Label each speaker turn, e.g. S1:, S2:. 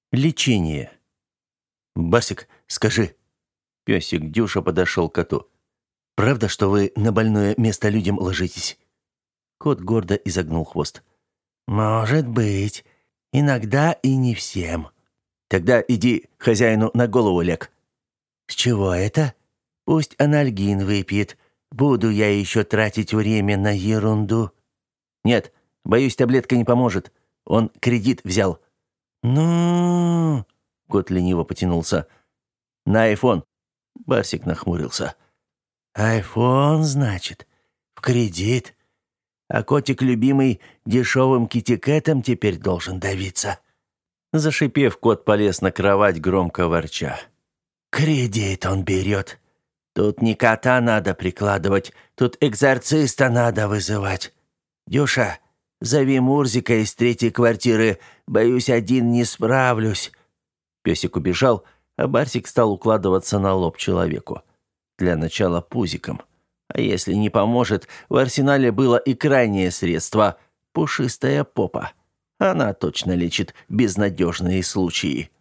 S1: Лечение. «Барсик, скажи». Песик Дюша подошел к коту. «Правда, что вы на больное место людям ложитесь?» Кот гордо изогнул хвост. «Может быть. Иногда и не всем». «Тогда иди хозяину на голову ляг». «С чего это? Пусть анальгин выпьет. Буду я еще тратить время на ерунду». «Нет, боюсь, таблетка не поможет. Он кредит взял». «Ну...» — кот лениво потянулся. «На айфон». Барсик нахмурился. «Айфон, значит? В кредит? А котик любимый дешевым китикетом теперь должен давиться». Зашипев, кот полез на кровать, громко ворча. «Кредит он берет. Тут не кота надо прикладывать, тут экзорциста надо вызывать. Дюша, зови Мурзика из третьей квартиры. Боюсь, один не справлюсь». Песик убежал, а Барсик стал укладываться на лоб человеку. Для начала пузиком. А если не поможет, в арсенале было и крайнее средство – пушистая попа. Она точно лечит безнадежные случаи.